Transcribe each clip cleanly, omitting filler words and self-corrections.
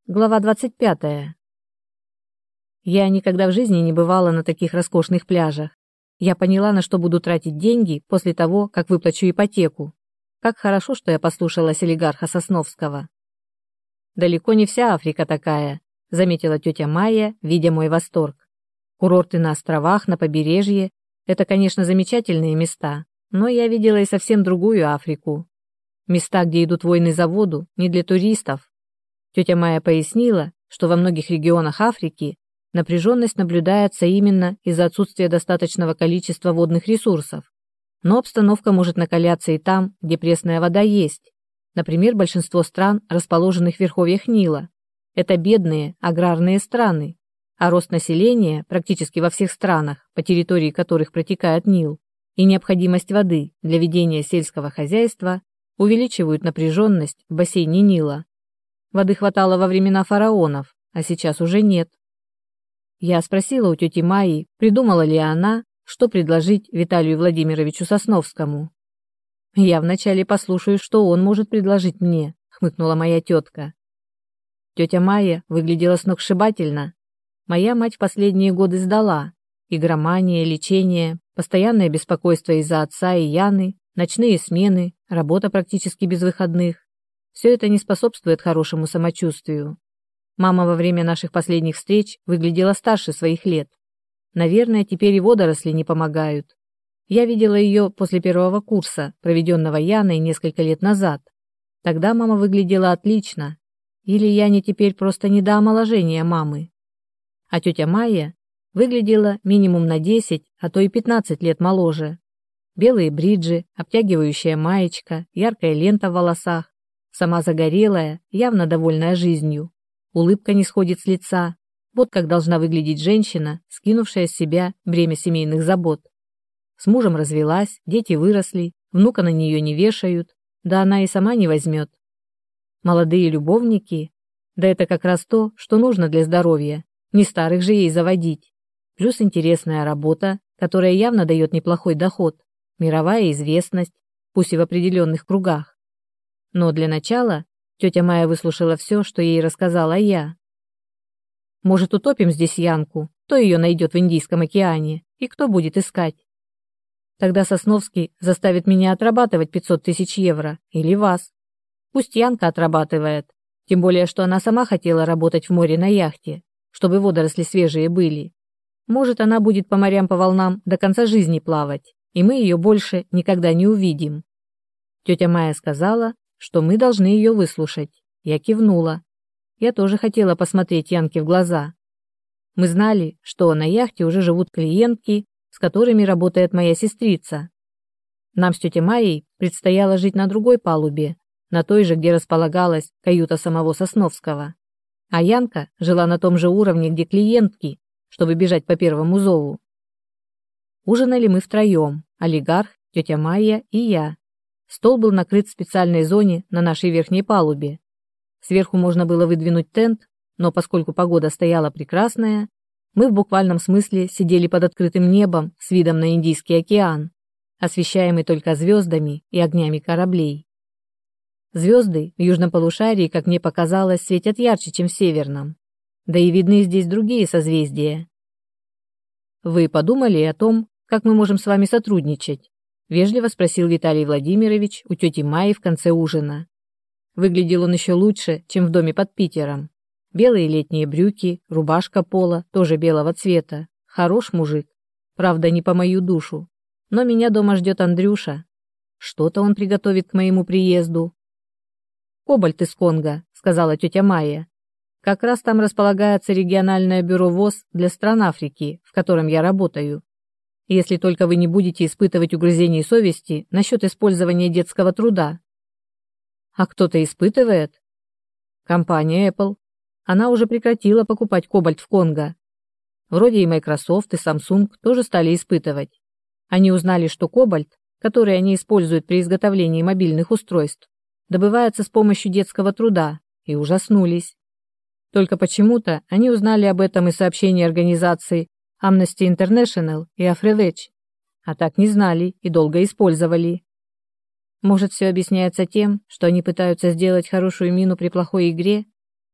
Глава 25. Я никогда в жизни не бывала на таких роскошных пляжах. Я поняла, на что буду тратить деньги после того, как выплачу ипотеку. Как хорошо, что я послушалась олигарха Сосновского. «Далеко не вся Африка такая», — заметила тетя Майя, видя мой восторг. «Курорты на островах, на побережье — это, конечно, замечательные места, но я видела и совсем другую Африку. Места, где идут войны за воду, не для туристов». Тетя Майя пояснила, что во многих регионах Африки напряженность наблюдается именно из-за отсутствия достаточного количества водных ресурсов. Но обстановка может накаляться и там, где пресная вода есть. Например, большинство стран, расположенных в верховьях Нила. Это бедные, аграрные страны, а рост населения практически во всех странах, по территории которых протекает Нил, и необходимость воды для ведения сельского хозяйства увеличивают напряженность в бассейне Нила. Воды хватало во времена фараонов, а сейчас уже нет. Я спросила у тети Майи, придумала ли она, что предложить Виталию Владимировичу Сосновскому. «Я вначале послушаю, что он может предложить мне», — хмыкнула моя тетка. Тетя Майя выглядела сногсшибательно. Моя мать в последние годы сдала. Игромания, лечение, постоянное беспокойство из-за отца и Яны, ночные смены, работа практически без выходных. Все это не способствует хорошему самочувствию. Мама во время наших последних встреч выглядела старше своих лет. Наверное, теперь и водоросли не помогают. Я видела ее после первого курса, проведенного Яной несколько лет назад. Тогда мама выглядела отлично. Или Яне теперь просто не до омоложения мамы. А тетя Майя выглядела минимум на 10, а то и 15 лет моложе. Белые бриджи, обтягивающая маечка, яркая лента в волосах. Сама загорелая, явно довольная жизнью. Улыбка не сходит с лица. Вот как должна выглядеть женщина, скинувшая с себя бремя семейных забот. С мужем развелась, дети выросли, внука на нее не вешают, да она и сама не возьмет. Молодые любовники, да это как раз то, что нужно для здоровья, не старых же ей заводить. Плюс интересная работа, которая явно дает неплохой доход, мировая известность, пусть и в определенных кругах. Но для начала тетя Майя выслушала все, что ей рассказала я. «Может, утопим здесь Янку? Кто ее найдет в Индийском океане? И кто будет искать? Тогда Сосновский заставит меня отрабатывать 500 тысяч евро. Или вас. Пусть Янка отрабатывает. Тем более, что она сама хотела работать в море на яхте, чтобы водоросли свежие были. Может, она будет по морям, по волнам до конца жизни плавать, и мы ее больше никогда не увидим». Тетя Майя сказала, что мы должны ее выслушать. Я кивнула. Я тоже хотела посмотреть Янке в глаза. Мы знали, что на яхте уже живут клиентки, с которыми работает моя сестрица. Нам с тетей Майей предстояло жить на другой палубе, на той же, где располагалась каюта самого Сосновского. А Янка жила на том же уровне, где клиентки, чтобы бежать по первому зову. Ужинали мы втроем: олигарх, тетя Майя и я. Стол был накрыт в специальной зоне на нашей верхней палубе. Сверху можно было выдвинуть тент, но поскольку погода стояла прекрасная, мы в буквальном смысле сидели под открытым небом с видом на Индийский океан, освещаемый только звездами и огнями кораблей. Звезды в южном полушарии, как мне показалось, светят ярче, чем в северном. Да и видны здесь другие созвездия. «Вы подумали о том, как мы можем с вами сотрудничать?» — вежливо спросил Виталий Владимирович у тети Майи в конце ужина. Выглядел он еще лучше, чем в доме под Питером. Белые летние брюки, рубашка пола, тоже белого цвета. Хорош мужик. Правда, не по мою душу. Но меня дома ждет Андрюша. Что-то он приготовит к моему приезду. «Кобальт из Конго», — сказала тетя Майя. «Как раз там располагается региональное бюро ВОЗ для стран Африки, в котором я работаю. Если только вы не будете испытывать угрызений совести насчет использования детского труда». «А кто-то испытывает?» «Компания Apple. Она уже прекратила покупать кобальт в Конго. Вроде и Microsoft, и Samsung тоже стали испытывать. Они узнали, что кобальт, который они используют при изготовлении мобильных устройств, добывается с помощью детского труда, и ужаснулись. Только почему-то они узнали об этом из сообщений организаций Amnesty International и AfriVeg, а так не знали и долго использовали. Может, все объясняется тем, что они пытаются сделать хорошую мину при плохой игре?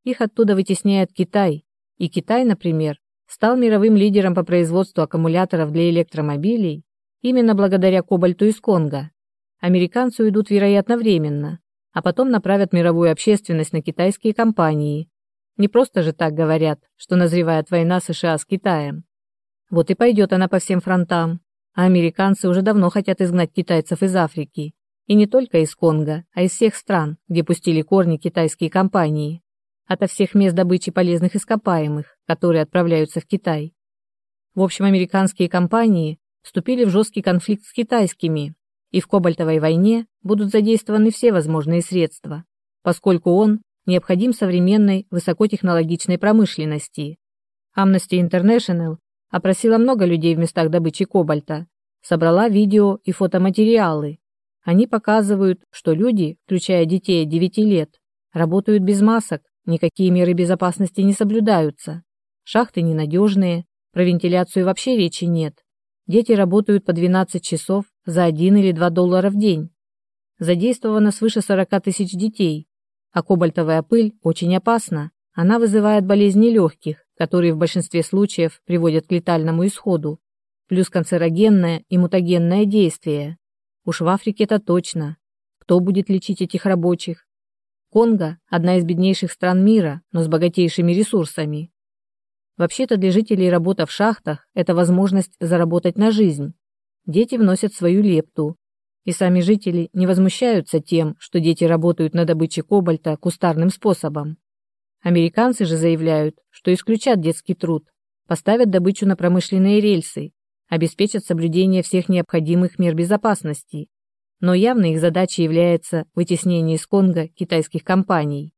Их оттуда вытесняет Китай, и Китай, например, стал мировым лидером по производству аккумуляторов для электромобилей именно благодаря кобальту из Конго. Американцы уйдут, вероятно, временно, а потом направят мировую общественность на китайские компании. Не просто же так говорят, что назревает война США с Китаем. Вот и пойдет она по всем фронтам, а американцы уже давно хотят изгнать китайцев из Африки, и не только из Конго, а из всех стран, где пустили корни китайские компании, ото всех мест добычи полезных ископаемых, которые отправляются в Китай. В общем, американские компании вступили в жесткий конфликт с китайскими, и в кобальтовой войне будут задействованы все возможные средства, поскольку он необходим современной высокотехнологичной промышленности. Amnesty International опросила много людей в местах добычи кобальта, собрала видео и фотоматериалы. Они показывают, что люди, включая детей от 9 лет, работают без масок, никакие меры безопасности не соблюдаются. Шахты ненадежные, про вентиляцию вообще речи нет. Дети работают по 12 часов за $1 или $2 в день. Задействовано свыше 40 тысяч детей, а кобальтовая пыль очень опасна. Она вызывает болезни легких, которые в большинстве случаев приводят к летальному исходу, плюс канцерогенное и мутагенное действие. Уж в Африке это точно. Кто будет лечить этих рабочих? Конго – одна из беднейших стран мира, но с богатейшими ресурсами. Вообще-то для жителей работа в шахтах – это возможность заработать на жизнь. Дети вносят свою лепту. И сами жители не возмущаются тем, что дети работают на добыче кобальта кустарным способом. Американцы же заявляют, что исключат детский труд, поставят добычу на промышленные рельсы, обеспечат соблюдение всех необходимых мер безопасности. Но явно их задачей является вытеснение из Конго китайских компаний.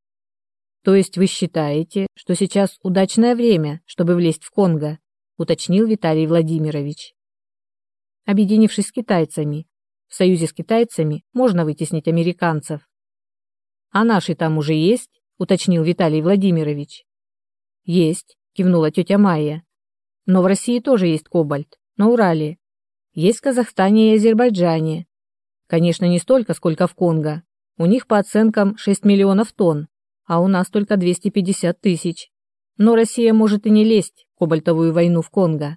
То есть вы считаете, что сейчас удачное время, чтобы влезть в Конго, уточнил Виталий Владимирович. Объединившись с китайцами, в союзе с китайцами можно вытеснить американцев. А наши там уже есть? Уточнил Виталий Владимирович. Есть, кивнула тетя Майя. Но в России тоже есть кобальт, на Урале. Есть в Казахстане и Азербайджане. Конечно, не столько, сколько в Конго. У них по оценкам 6 миллионов тонн, а у нас только 250 тысяч. Но Россия может и не лезть в кобальтовую войну в Конго.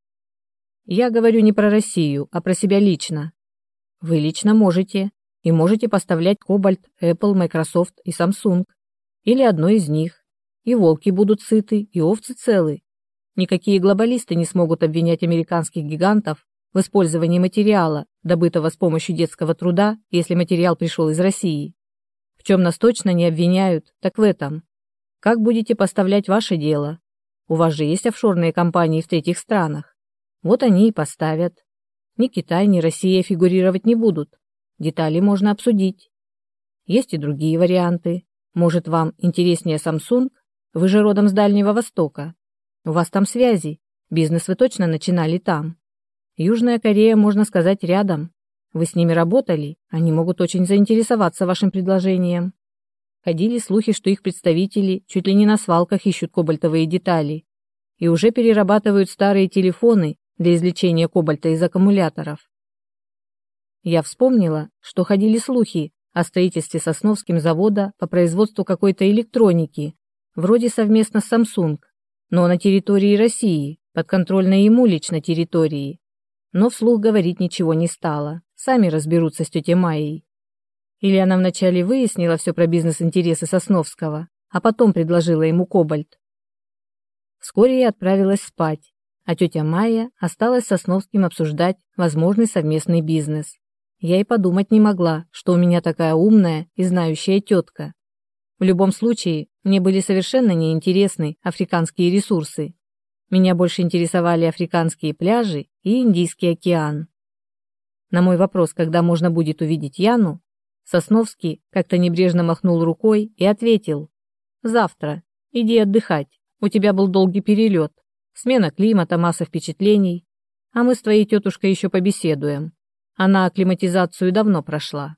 Я говорю не про Россию, а про себя лично. Вы лично можете, и можете поставлять кобальт Apple, Microsoft и Samsung. Или одной из них. И волки будут сыты, и овцы целы. Никакие глобалисты не смогут обвинять американских гигантов в использовании материала, добытого с помощью детского труда, если материал пришел из России. В чем нас точно не обвиняют, так в этом. Как будете поставлять ваше дело? У вас же есть офшорные компании в третьих странах. Вот они и поставят. Ни Китай, ни Россия фигурировать не будут. Детали можно обсудить. Есть и другие варианты. Может, вам интереснее Samsung? Вы же родом с Дальнего Востока. У вас там связи. Бизнес вы точно начинали там. Южная Корея, можно сказать, рядом. Вы с ними работали, они могут очень заинтересоваться вашим предложением. Ходили слухи, что их представители чуть ли не на свалках ищут кобальтовые детали и уже перерабатывают старые телефоны для извлечения кобальта из аккумуляторов. Я вспомнила, что ходили слухи о строительстве Сосновским завода по производству какой-то электроники, вроде совместно с Samsung, но на территории России, подконтрольной ему лично территории. Но вслух говорить ничего не стала, сами разберутся с тетей Майей. Или она вначале выяснила все про бизнес-интересы Сосновского, а потом предложила ему кобальт. Вскоре я отправилась спать, а тетя Майя осталась с Сосновским обсуждать возможный совместный бизнес. Я и подумать не могла, что у меня такая умная и знающая тетка. В любом случае, мне были совершенно неинтересны африканские ресурсы. Меня больше интересовали африканские пляжи и Индийский океан. На мой вопрос, когда можно будет увидеть Яну, Сосновский как-то небрежно махнул рукой и ответил: «Завтра. Иди отдыхать. У тебя был долгий перелет. Смена климата, масса впечатлений. А мы с твоей тетушкой еще побеседуем. Она акклиматизацию давно прошла».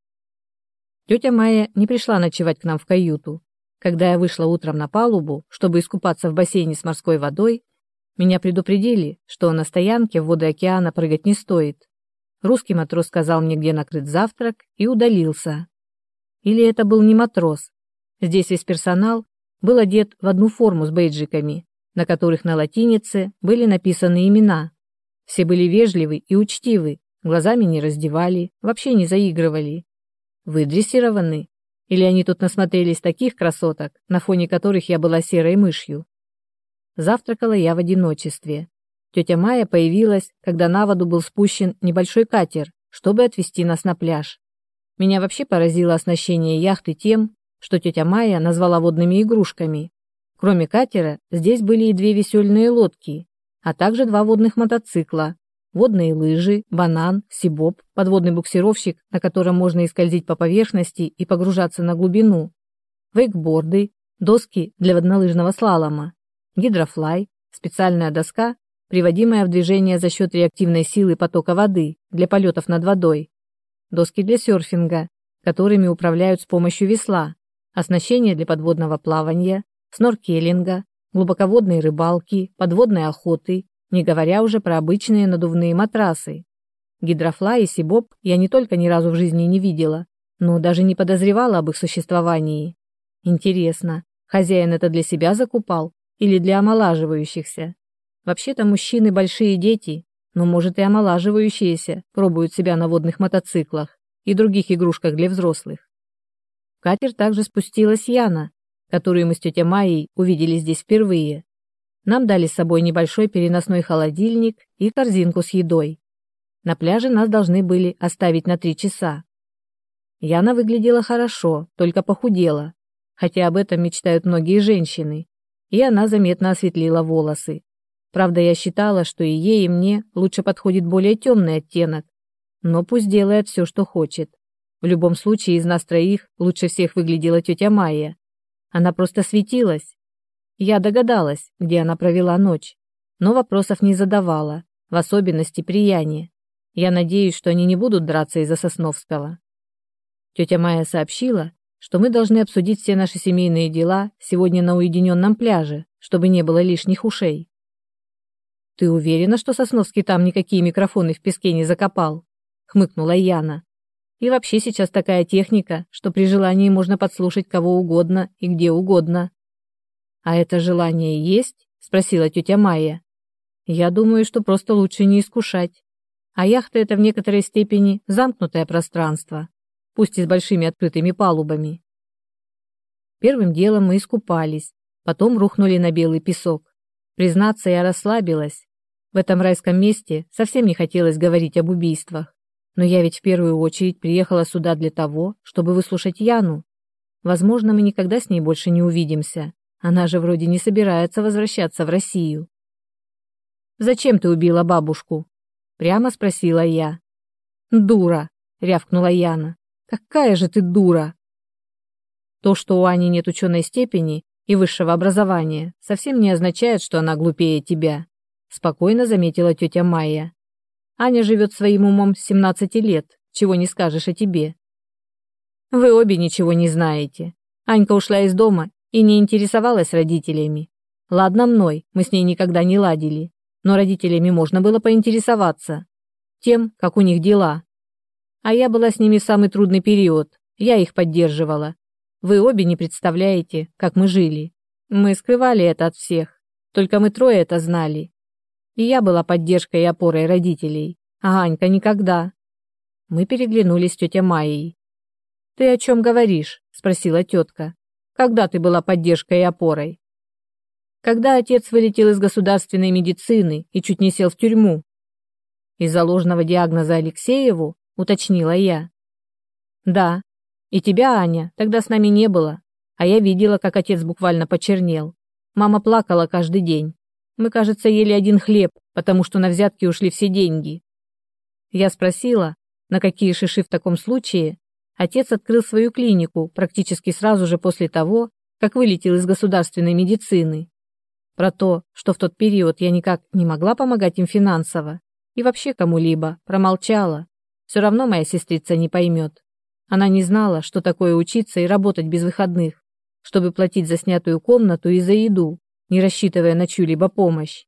Тетя Майя не пришла ночевать к нам в каюту. Когда я вышла утром на палубу, чтобы искупаться в бассейне с морской водой, меня предупредили, что на стоянке в воды океана прыгать не стоит. Русский матрос сказал мне, где накрыт завтрак, и удалился. Или это был не матрос. Здесь весь персонал был одет в одну форму с бейджиками, на которых на латинице были написаны имена. Все были вежливы и учтивы, глазами не раздевали, вообще не заигрывали. Вы дрессированы? Или они тут насмотрелись таких красоток, на фоне которых я была серой мышью? Завтракала я в одиночестве. Тетя Майя появилась, когда на воду был спущен небольшой катер, чтобы отвезти нас на пляж. Меня вообще поразило оснащение яхты тем, что тетя Майя назвала водными игрушками. Кроме катера, здесь были и 2 весельные лодки, а также 2 водных мотоцикла, водные лыжи, банан, сибоп, подводный буксировщик, на котором можно и скользить по поверхности и погружаться на глубину, вейкборды, доски для воднолыжного слалома, гидрофлай, специальная доска, приводимая в движение за счет реактивной силы потока воды для полетов над водой, доски для серфинга, которыми управляют с помощью весла, оснащение для подводного плавания, сноркелинга, глубоководной рыбалки, подводной охоты, не говоря уже про обычные надувные матрасы. Гидрофлай и сибоп я не только ни разу в жизни не видела, но даже не подозревала об их существовании. Интересно, хозяин это для себя закупал или для омолаживающихся? Вообще-то мужчины большие дети, но, может, и омолаживающиеся пробуют себя на водных мотоциклах и других игрушках для взрослых. В катер также спустилась Яна, которую мы с тетей Майей увидели здесь впервые. Нам дали с собой небольшой переносной холодильник и корзинку с едой. На пляже нас должны были оставить на 3 часа. Яна выглядела хорошо, только похудела, хотя об этом мечтают многие женщины, и она заметно осветлила волосы. Правда, я считала, что и ей, и мне лучше подходит более темный оттенок, но пусть делает все, что хочет. В любом случае, из нас 3 лучше всех выглядела тетя Майя. Она просто светилась. Я догадалась, где она провела ночь, но вопросов не задавала, в особенности при Яне. Я надеюсь, что они не будут драться из-за Сосновского. Тетя Майя сообщила, что мы должны обсудить все наши семейные дела сегодня на уединенном пляже, чтобы не было лишних ушей. «Ты уверена, что Сосновский там никакие микрофоны в песке не закопал?» — хмыкнула Яна. «И вообще сейчас такая техника, что при желании можно подслушать кого угодно и где угодно». «А это желание есть?» — спросила тетя Майя. «Я думаю, что просто лучше не искушать. А яхта — это в некоторой степени замкнутое пространство, пусть и с большими открытыми палубами». Первым делом мы искупались, потом рухнули на белый песок. Признаться, я расслабилась. В этом райском месте совсем не хотелось говорить об убийствах. Но я ведь в первую очередь приехала сюда для того, чтобы выслушать Яну. Возможно, мы никогда с ней больше не увидимся. Она же вроде не собирается возвращаться в Россию. «Зачем ты убила бабушку?» — прямо спросила я. «Дура!» — рявкнула Яна. «Какая же ты дура!» То, что у Ани нет ученой степени и высшего образования, совсем не означает, что она глупее тебя, спокойно заметила тетя Майя. Аня живет своим умом с 17 лет, чего не скажешь о тебе. Вы обе ничего не знаете. Анька ушла из дома и не интересовалась родителями. Ладно мной, мы с ней никогда не ладили, но родителями можно было поинтересоваться. Тем, как у них дела. А я была с ними в самый трудный период, я их поддерживала. Вы обе не представляете, как мы жили. Мы скрывали это от всех, только мы 3 это знали. И я была поддержкой и опорой родителей, а Анька никогда. Мы переглянулись с тетей Майей. «Ты о чем говоришь?» – спросила тетка. «Когда ты была поддержкой и опорой?» «Когда отец вылетел из государственной медицины и чуть не сел в тюрьму». «Из-за ложного диагноза Алексееву?» – уточнила я. «Да. И тебя, Аня, тогда с нами не было, а я видела, как отец буквально почернел. Мама плакала каждый день. Мы, кажется, ели один хлеб, потому что на взятки ушли все деньги». Я спросила, на какие шиши в таком случае. Отец открыл свою клинику практически сразу же после того, как вылетел из государственной медицины. Про то, что в тот период я никак не могла помогать им финансово и вообще кому-либо, промолчала. Все равно моя сестрица не поймет. Она не знала, что такое учиться и работать без выходных, чтобы платить за снятую комнату и за еду, не рассчитывая на чью-либо помощь.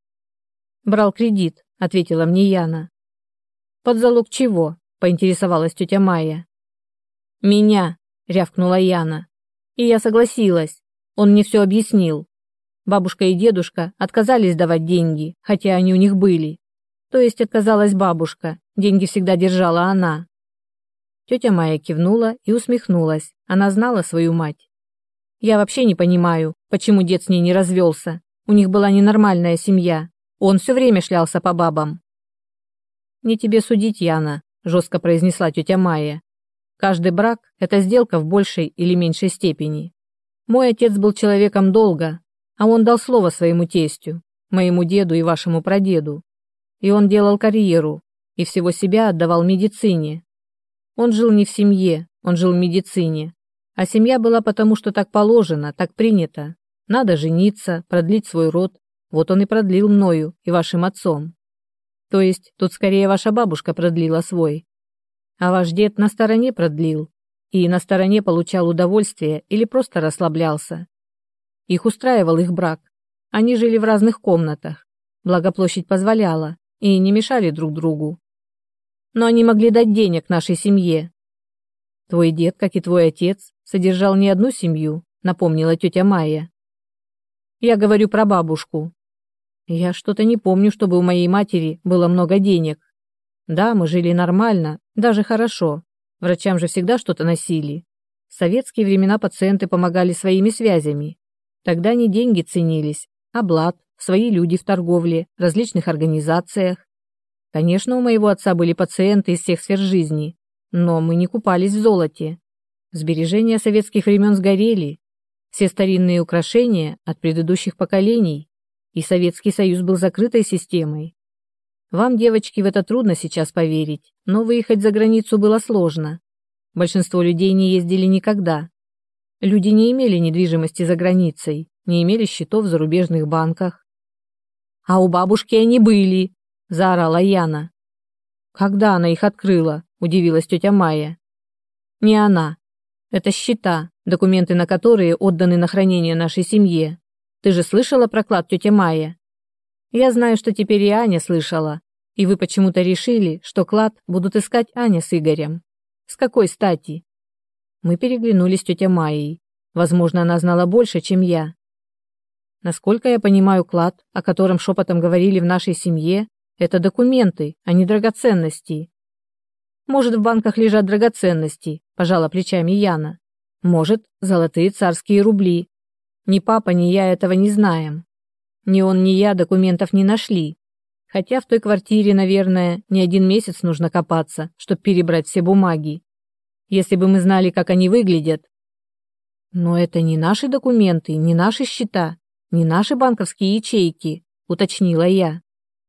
«Брал кредит», — ответила мне Яна. «Под залог чего?» — поинтересовалась тетя Майя. «Меня», — рявкнула Яна. И я согласилась. Он мне все объяснил. Бабушка и дедушка отказались давать деньги, хотя они у них были. То есть отказалась бабушка, деньги всегда держала она. Тетя Майя кивнула и усмехнулась. Она знала свою мать. Я вообще не понимаю, почему дед с ней не развелся. У них была ненормальная семья. Он все время шлялся по бабам. «Не тебе судить, Яна», – жестко произнесла тетя Майя. «Каждый брак – это сделка в большей или меньшей степени. Мой отец был человеком долга, а он дал слово своему тестю, моему деду и вашему прадеду. И он делал карьеру, и всего себя отдавал медицине. Он жил не в семье, он жил в медицине. А семья была потому, что так положено, так принято. Надо жениться, продлить свой род. Вот он и продлил мною и вашим отцом. То есть тут скорее ваша бабушка продлила свой. А ваш дед на стороне продлил. И на стороне получал удовольствие или просто расслаблялся. Их устраивал их брак. Они жили в разных комнатах. Благо площадь позволяла. И не мешали друг другу. Но они могли дать денег нашей семье. Твой дед, как и твой отец, содержал не одну семью, напомнила тетя Майя. Я говорю про бабушку. Я что-то не помню, чтобы у моей матери было много денег. Да, мы жили нормально, даже хорошо. Врачам же всегда что-то носили. В советские времена пациенты помогали своими связями. Тогда не деньги ценились, а блат, свои люди в торговле, различных организациях. Конечно, у моего отца были пациенты из всех сфер жизни, но мы не купались в золоте. Сбережения советских времен сгорели, все старинные украшения от предыдущих поколений, и Советский Союз был закрытой системой. Вам, девочки, в это трудно сейчас поверить, но выехать за границу было сложно. Большинство людей не ездили никогда. Люди не имели недвижимости за границей, не имели счетов в зарубежных банках. «А у бабушки они были!» – заорала Яна. «Когда она их открыла?» – удивилась тетя Майя. «Не она. Это счета, документы на которые отданы на хранение нашей семье. Ты же слышала про клад, тетя Майя? Я знаю, что теперь и Аня слышала, и вы почему-то решили, что клад будут искать Аня с Игорем. С какой стати?» Мы переглянулись с тетей Майей. Возможно, она знала больше, чем я. Насколько я понимаю, клад, о котором шепотом говорили в нашей семье, это документы, а не драгоценности. Может, в банках лежат драгоценности, пожала плечами Яна. Может, золотые царские рубли. Ни папа, ни я этого не знаем. Ни он, ни я документов не нашли. Хотя в той квартире, наверное, не один месяц нужно копаться, чтобы перебрать все бумаги. Если бы мы знали, как они выглядят. Но это не наши документы, не наши счета. Не наши банковские ячейки, уточнила я.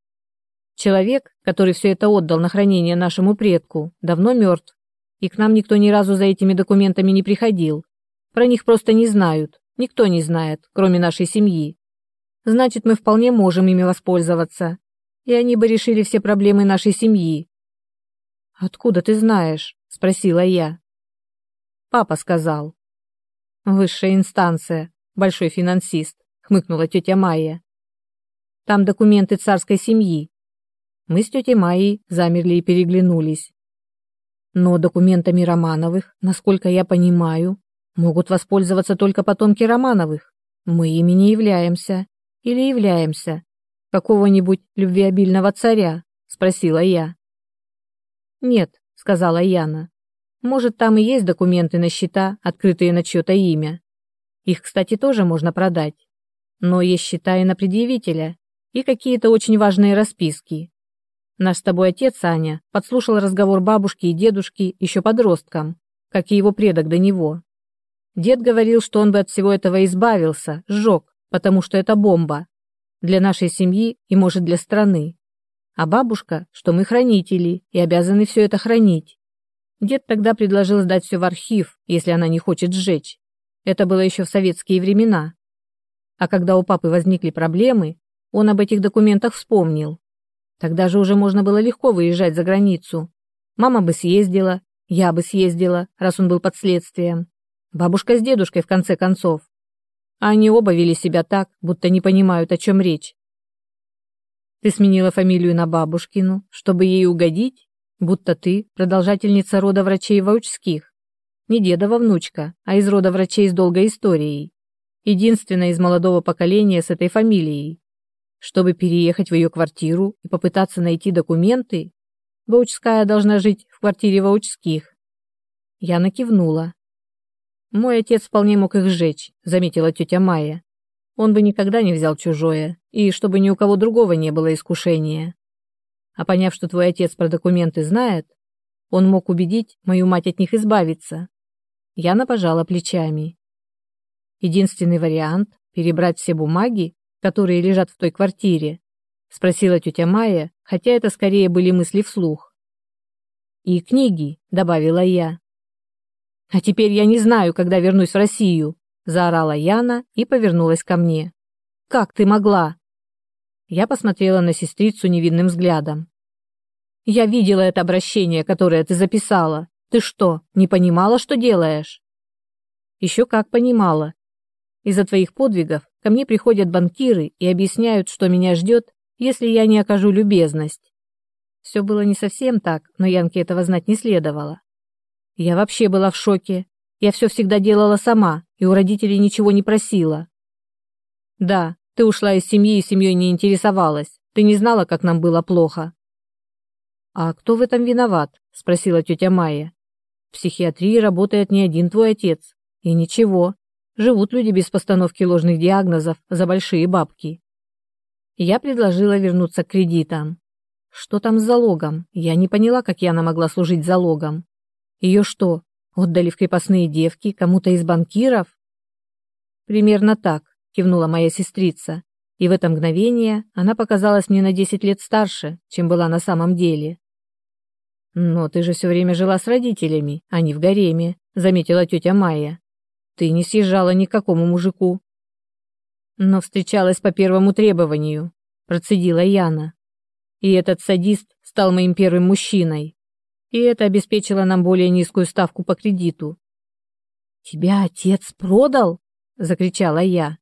Человек, который все это отдал на хранение нашему предку, давно мертв, и к нам никто ни разу за этими документами не приходил. Про них просто не знают, никто не знает, кроме нашей семьи. Значит, мы вполне можем ими воспользоваться, и они бы решили все проблемы нашей семьи. «Откуда ты знаешь?» – спросила я. Папа сказал. Высшая инстанция, большой финансист. Хмыкнула тетя Майя. Там документы царской семьи. Мы с тетей Майей замерли и переглянулись. Но документами Романовых, насколько я понимаю, могут воспользоваться только потомки Романовых. Мы ими не являемся. Или являемся. Какого-нибудь любвеобильного царя? Спросила я. Нет, сказала Яна. Может, там и есть документы на счета, открытые на чье-то имя. Их, кстати, тоже можно продать. Но есть счета и на предъявителя, и какие-то очень важные расписки. Наш с тобой отец, Аня, подслушал разговор бабушки и дедушки еще подростком, как и его предок до него. Дед говорил, что он бы от всего этого избавился, сжег, потому что это бомба. Для нашей семьи и, может, для страны. А бабушка, что мы хранители и обязаны все это хранить. Дед тогда предложил сдать все в архив, если она не хочет сжечь. Это было еще в советские времена. А когда у папы возникли проблемы, он об этих документах вспомнил. Тогда же уже можно было легко выезжать за границу. Мама бы съездила, я бы съездила, раз он был под следствием. Бабушка с дедушкой, в конце концов. А они оба вели себя так, будто не понимают, о чем речь. Ты сменила фамилию на бабушкину, чтобы ей угодить? Будто ты продолжательница рода врачей Ваучских. не дедова внучка, а из рода врачей с долгой историей. Единственная из молодого поколения с этой фамилией. Чтобы переехать в ее квартиру и попытаться найти документы, Ваучская должна жить в квартире Ваучских. Яна кивнула. «Мой отец вполне мог их сжечь», — заметила тетя Майя. «Он бы никогда не взял чужое, и чтобы ни у кого другого не было искушения. А поняв, что твой отец про документы знает, он мог убедить мою мать от них избавиться». Яна пожала плечами. «Единственный вариант — перебрать все бумаги, которые лежат в той квартире?» — спросила тетя Майя, хотя это скорее были мысли вслух. «И книги», — добавила я. «А теперь я не знаю, когда вернусь в Россию», — заорала Яна и повернулась ко мне. «Как ты могла?» Я посмотрела на сестрицу невинным взглядом. «Я видела это обращение, которое ты записала. Ты что, не понимала, что делаешь?» «Еще как понимала. Из-за твоих подвигов ко мне приходят банкиры и объясняют, что меня ждет, если я не окажу любезность». Все было не совсем так, но Янке этого знать не следовало. Я вообще была в шоке. Я все всегда делала сама и у родителей ничего не просила. «Да, ты ушла из семьи и семьей не интересовалась. Ты не знала, как нам было плохо». «А кто в этом виноват?» — спросила тетя Майя. «В психиатрии работает не один твой отец. И ничего. Живут люди без постановки ложных диагнозов за большие бабки». Я предложила вернуться к кредитам. Что там с залогом? Я не поняла, как Яна могла служить залогом. Ее что, отдали в крепостные девки кому-то из банкиров? «Примерно так», — кивнула моя сестрица, и в это мгновение она показалась мне на 10 лет старше, чем была на самом деле. «Но ты же все время жила с родителями, а не в гареме», — заметила тетя Майя. «Ты не съезжала ни к какому мужику». «Но встречалась по первому требованию», — процедила Яна. «И этот садист стал моим первым мужчиной. И это обеспечило нам более низкую ставку по кредиту». «Тебя отец продал?» — закричала я.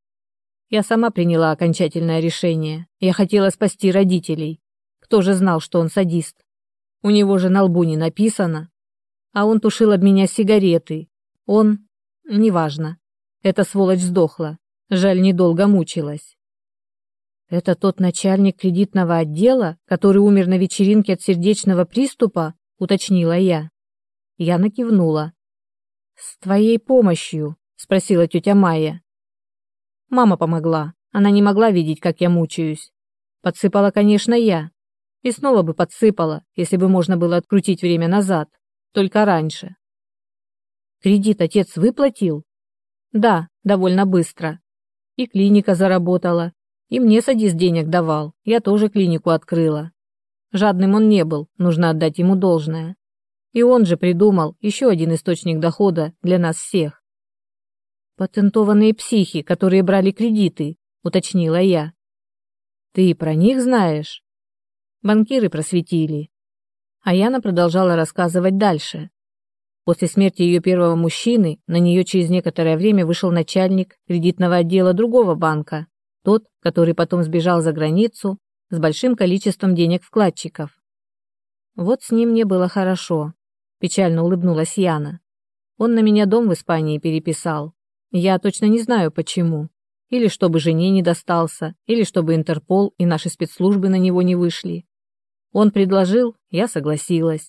Я сама приняла окончательное решение. Я хотела спасти родителей. Кто же знал, что он садист? У него же на лбу не написано. А он тушил об меня сигареты. Он... Неважно. Эта сволочь сдохла. Жаль, недолго мучилась. «Это тот начальник кредитного отдела, который умер на вечеринке от сердечного приступа?» — уточнила я. Яна кивнула. «С твоей помощью?» — спросила тетя Майя. «Мама помогла. Она не могла видеть, как я мучаюсь. Подсыпала, конечно, я. И снова бы подсыпала, если бы можно было открутить время назад. Только раньше». «Кредит отец выплатил?» «Да, довольно быстро. И клиника заработала. И мне садист денег давал. Я тоже клинику открыла. Жадным он не был, нужно отдать ему должное. И он же придумал еще один источник дохода для нас всех». «Патентованные психи, которые брали кредиты», — уточнила я. «Ты и про них знаешь?» Банкиры просветили. А Яна продолжала рассказывать дальше. После смерти ее первого мужчины на нее через некоторое время вышел начальник кредитного отдела другого банка, тот, который потом сбежал за границу с большим количеством денег вкладчиков. «Вот с ним мне было хорошо», — печально улыбнулась Яна. «Он на меня дом в Испании переписал. Я точно не знаю, почему. Или чтобы жене не достался, или чтобы Интерпол и наши спецслужбы на него не вышли. Он предложил, я согласилась».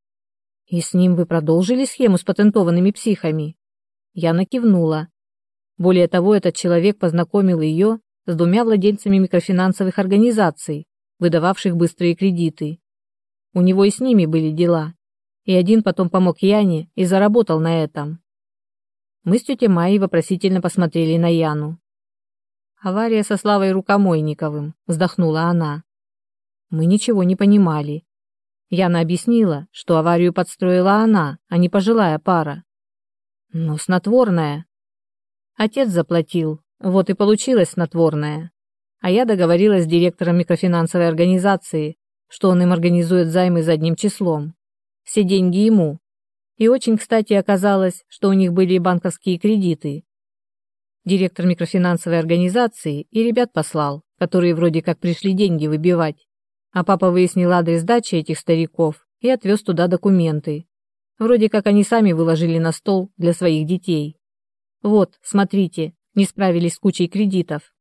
«И с ним вы продолжили схему с патентованными психами?» Яна кивнула. Более того, этот человек познакомил ее с двумя владельцами микрофинансовых организаций, выдававших быстрые кредиты. У него и с ними были дела. И один потом помог Яне и заработал на этом. Мы с тетей Майей вопросительно посмотрели на Яну. «Авария со Славой Рукомойниковым», — вздохнула она. Мы ничего не понимали. Яна объяснила, что аварию подстроила она, а не пожилая пара. «Но снотворное». Отец заплатил, вот и получилось снотворное. А я договорилась с директором микрофинансовой организации, что он им организует займы задним числом. Все деньги ему. И очень кстати оказалось, что у них были и банковские кредиты. Директор микрофинансовой организации и ребят послал, которые вроде как пришли деньги выбивать. А папа выяснил адрес дачи этих стариков и отвез туда документы. Вроде как они сами выложили на стол для своих детей. Вот, смотрите, не справились с кучей кредитов.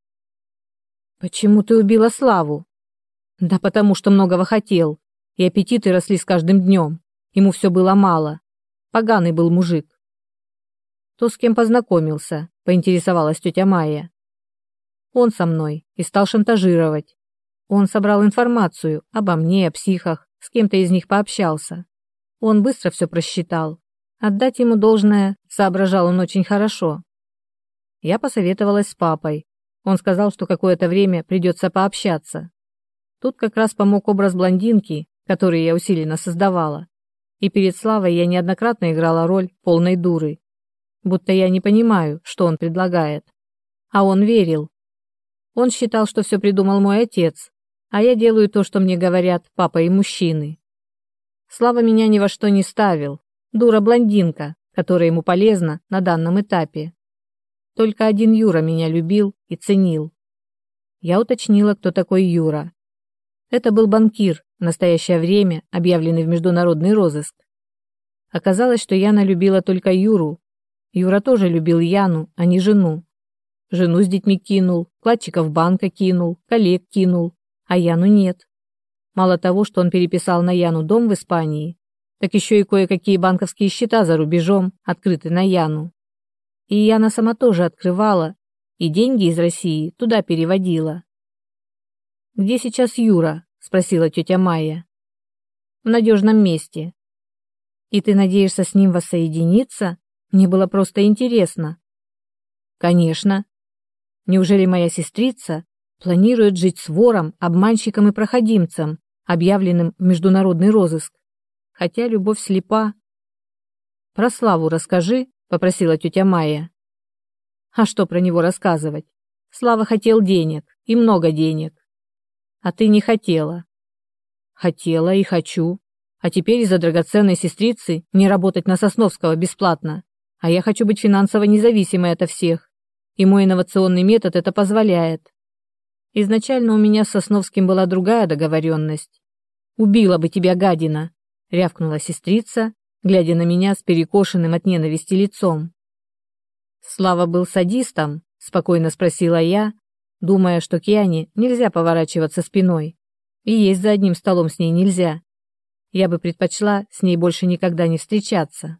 Почему ты убила Славу? Да потому что многого хотел, и аппетиты росли с каждым днем. Ему все было мало. Поганый был мужик. То, с кем познакомился, поинтересовалась тетя Майя. Он со мной и стал шантажировать. Он собрал информацию обо мне, о психах, с кем-то из них пообщался. Он быстро все просчитал. Отдать ему должное, соображал он очень хорошо. Я посоветовалась с папой. Он сказал, что какое-то время придется пообщаться. Тут как раз помог образ блондинки, который я усиленно создавала. И перед Славой я неоднократно играла роль полной дуры. Будто я не понимаю, что он предлагает. А он верил. Он считал, что все придумал мой отец, а я делаю то, что мне говорят папа и мужчины. Слава меня ни во что не ставил. Дура-блондинка, которая ему полезна на данном этапе. Только один Юра меня любил и ценил. Я уточнила, кто такой Юра. Это был банкир, в настоящее время объявленный в международный розыск. Оказалось, что Яна любила только Юру. Юра тоже любил Яну, а не жену. Жену с детьми кинул, вкладчиков банка кинул, коллег кинул, а Яну нет. Мало того, что он переписал на Яну дом в Испании, так еще и кое-какие банковские счета за рубежом открыты на Яну. И Яна сама тоже открывала, и деньги из России туда переводила. «Где сейчас Юра?» – спросила тетя Майя. «В надежном месте». «И ты надеешься с ним воссоединиться? Мне было просто интересно». «Конечно. Неужели моя сестрица планирует жить с вором, обманщиком и проходимцем, объявленным в международный розыск? Хотя любовь слепа». «Про Славу расскажи», – попросила тетя Майя. «А что про него рассказывать? Слава хотел денег, и много денег. А ты не хотела». «Хотела и хочу. А теперь из-за драгоценной сестрицы не работать на Сосновского бесплатно. А я хочу быть финансово независимой ото всех. И мой инновационный метод это позволяет. Изначально у меня с Сосновским была другая договоренность. «Убила бы тебя, гадина!» — рявкнула сестрица, глядя на меня с перекошенным от ненависти лицом. «Слава был садистом?» — спокойно спросила я, думая, что к Яне нельзя поворачиваться спиной, и есть за одним столом с ней нельзя. Я бы предпочла с ней больше никогда не встречаться.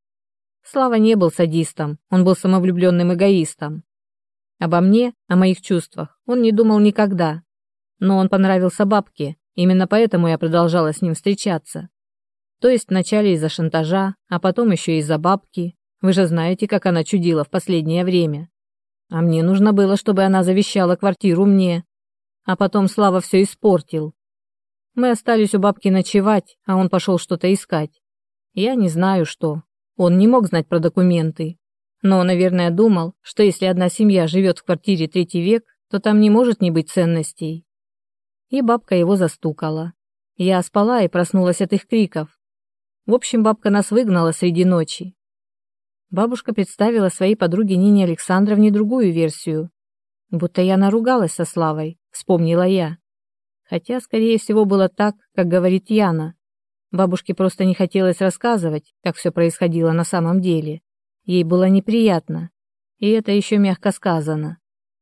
Слава не был садистом, он был самовлюбленным эгоистом. Обо мне, о моих чувствах, он не думал никогда. Но он понравился бабке, именно поэтому я продолжала с ним встречаться. То есть вначале из-за шантажа, а потом еще из-за бабки. Вы же знаете, как она чудила в последнее время. А мне нужно было, чтобы она завещала квартиру мне. А потом Слава все испортил. Мы остались у бабки ночевать, а он пошел что-то искать. Я не знаю, что. Он не мог знать про документы. Но, наверное, думал, что если одна семья живет в квартире 3 век, то там не может не быть ценностей. И бабка его застукала. Я спала и проснулась от их криков. В общем, бабка нас выгнала среди ночи. Бабушка представила своей подруге Нине Александровне другую версию. Будто я наругалась со Славой, вспомнила я. Хотя, скорее всего, было так, как говорит Яна. Бабушке просто не хотелось рассказывать, как все происходило на самом деле. Ей было неприятно. И это еще мягко сказано.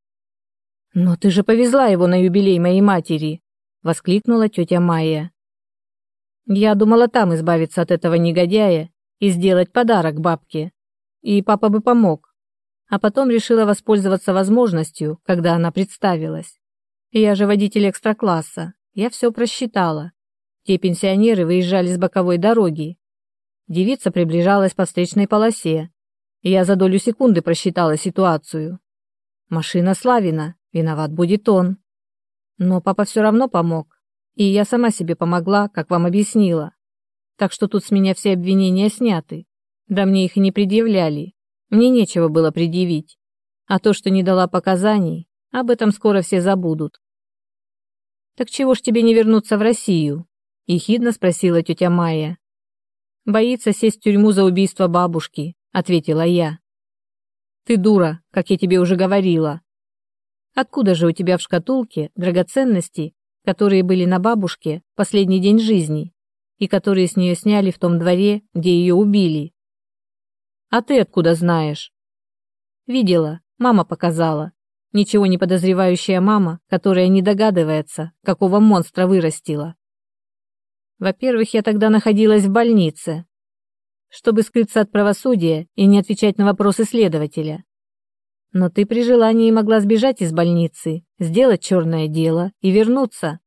«Но ты же повезла его на юбилей моей матери!» — воскликнула тетя Майя. «Я думала там избавиться от этого негодяя и сделать подарок бабке. И папа бы помог. А потом решила воспользоваться возможностью, когда она представилась. Я же водитель экстракласса, я все просчитала. Те пенсионеры выезжали с боковой дороги. Девица приближалась по встречной полосе. Я за долю секунды просчитала ситуацию. Машина Славина, виноват будет он. Но папа все равно помог. И я сама себе помогла, как вам объяснила. Так что тут с меня все обвинения сняты. Да мне их и не предъявляли. Мне нечего было предъявить. А то, что не дала показаний, об этом скоро все забудут. «Так чего ж тебе не вернуться в Россию?» — ехидно спросила тетя Майя. «Боится сесть в тюрьму за убийство бабушки», — ответила я. «Ты дура, как я тебе уже говорила. Откуда же у тебя в шкатулке драгоценности, которые были на бабушке в последний день жизни? и которые с нее сняли в том дворе, где ее убили. А ты откуда знаешь? Видела, мама показала. Ничего не подозревающая мама, которая не догадывается, какого монстра вырастила. Во-первых, я тогда находилась в больнице, чтобы скрыться от правосудия и не отвечать на вопросы следователя. Но ты при желании могла сбежать из больницы, сделать черное дело и вернуться.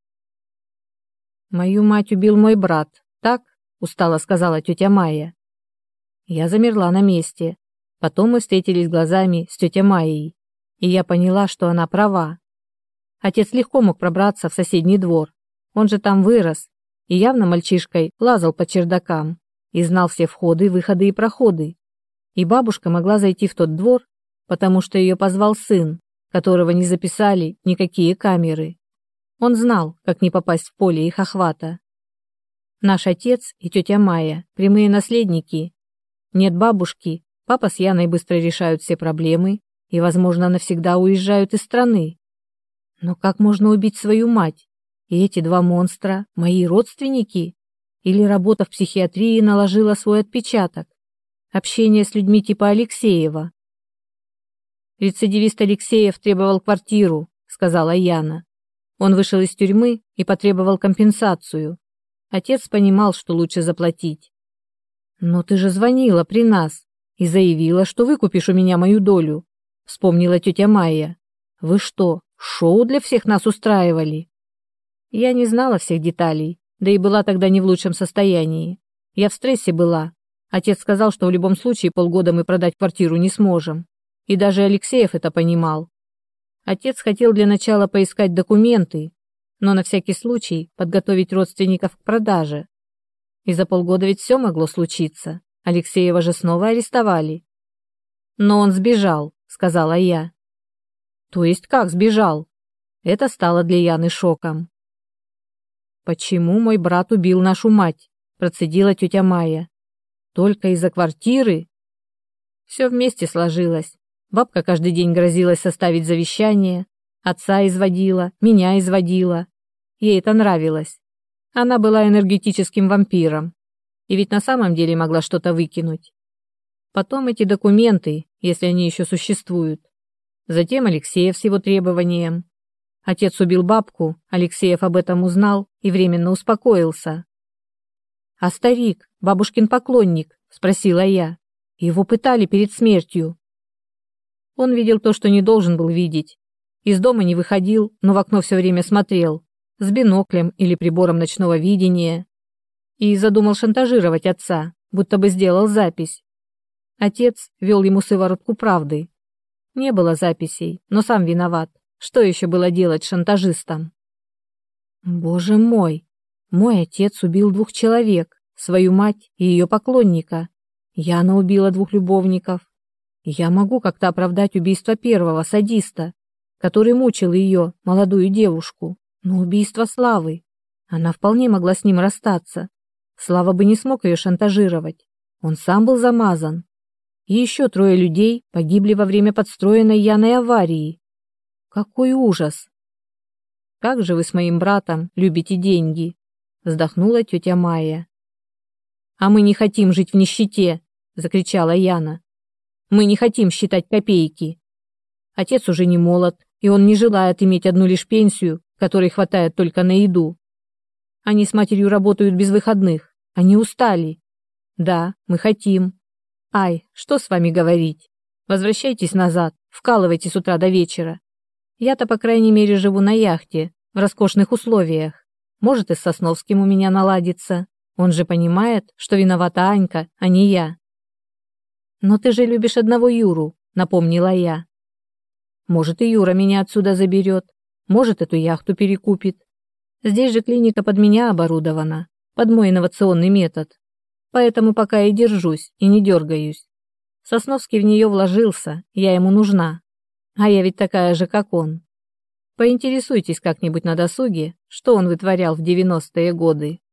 Мою мать убил мой брат, так? Устало сказала тетя Майя. Я замерла на месте. Потом мы встретились глазами с тетей Майей, и я поняла, что она права. Отец легко мог пробраться в соседний двор. Он же там вырос, и явно мальчишкой лазал по чердакам и знал все входы, выходы и проходы. И бабушка могла зайти в тот двор, потому что ее позвал сын, которого не записали никакие камеры. Он знал, как не попасть в поле их охвата. Наш отец и тетя Майя – прямые наследники. Нет бабушки, папа с Яной быстро решают все проблемы и, возможно, навсегда уезжают из страны. Но как можно убить свою мать? И эти два монстра – мои родственники? Или работа в психиатрии наложила свой отпечаток? Общение с людьми типа Алексеева. «Рецидивист Алексеев требовал квартиру», – сказала Яна. Он вышел из тюрьмы и потребовал компенсацию. Отец понимал, что лучше заплатить. «Но ты же звонила при нас и заявила, что выкупишь у меня мою долю», – вспомнила тетя Майя. «Вы что, шоу для всех нас устраивали?» Я не знала всех деталей, да и была тогда не в лучшем состоянии. Я в стрессе была. Отец сказал, что в любом случае полгода мы продать квартиру не сможем. И даже Алексеев это понимал. Отец хотел для начала поискать документы, но на всякий случай подготовить родственников к продаже. И за полгода ведь все могло случиться. Алексеева же снова арестовали. «Но он сбежал», — сказала я. «То есть как сбежал?» Это стало для Яны шоком. «Почему мой брат убил нашу мать?» – процедила тетя Майя. «Только из-за квартиры?» Все вместе сложилось. Бабка каждый день грозилась составить завещание, отца изводила, меня изводила. Ей это нравилось. Она была энергетическим вампиром. И ведь на самом деле могла что-то выкинуть. Потом эти документы, если они еще существуют. Затем Алексеев с его требованием. Отец убил бабку, Алексеев об этом узнал и временно успокоился. «А старик, бабушкин поклонник?» – спросила я. «Его пытали перед смертью». Он видел то, что не должен был видеть. Из дома не выходил, но в окно все время смотрел, с биноклем или прибором ночного видения. И задумал шантажировать отца, будто бы сделал запись. Отец вел ему сыворотку правды. Не было записей, но сам виноват. Что еще было делать шантажистам? Боже мой! Мой отец убил 2 человек, свою мать и ее поклонника. Яна убила 2 любовников. Я могу как-то оправдать убийство первого садиста, который мучил ее, молодую девушку, но убийство Славы. Она вполне могла с ним расстаться. Слава бы не смог ее шантажировать. Он сам был замазан. И еще 3 людей погибли во время подстроенной Яной аварии. Какой ужас! Как же вы с моим братом любите деньги, вздохнула тетя Майя. А мы не хотим жить в нищете, закричала Яна. Мы не хотим считать копейки. Отец уже не молод, и он не желает иметь одну лишь пенсию, которой хватает только на еду. Они с матерью работают без выходных, они устали. Да, мы хотим. Ай, что с вами говорить? Возвращайтесь назад, вкалывайте с утра до вечера. Я-то, по крайней мере, живу на яхте, в роскошных условиях. Может, и с Сосновским у меня наладится. Он же понимает, что виновата Анька, а не я. Но ты же любишь одного Юру, напомнила я. Может, и Юра меня отсюда заберет, может, эту яхту перекупит. Здесь же клиника под меня оборудована, под мой инновационный метод. Поэтому пока и держусь, и не дергаюсь. Сосновский в нее вложился, я ему нужна. А я ведь такая же, как он. Поинтересуйтесь как-нибудь на досуге, что он вытворял в 90-е годы.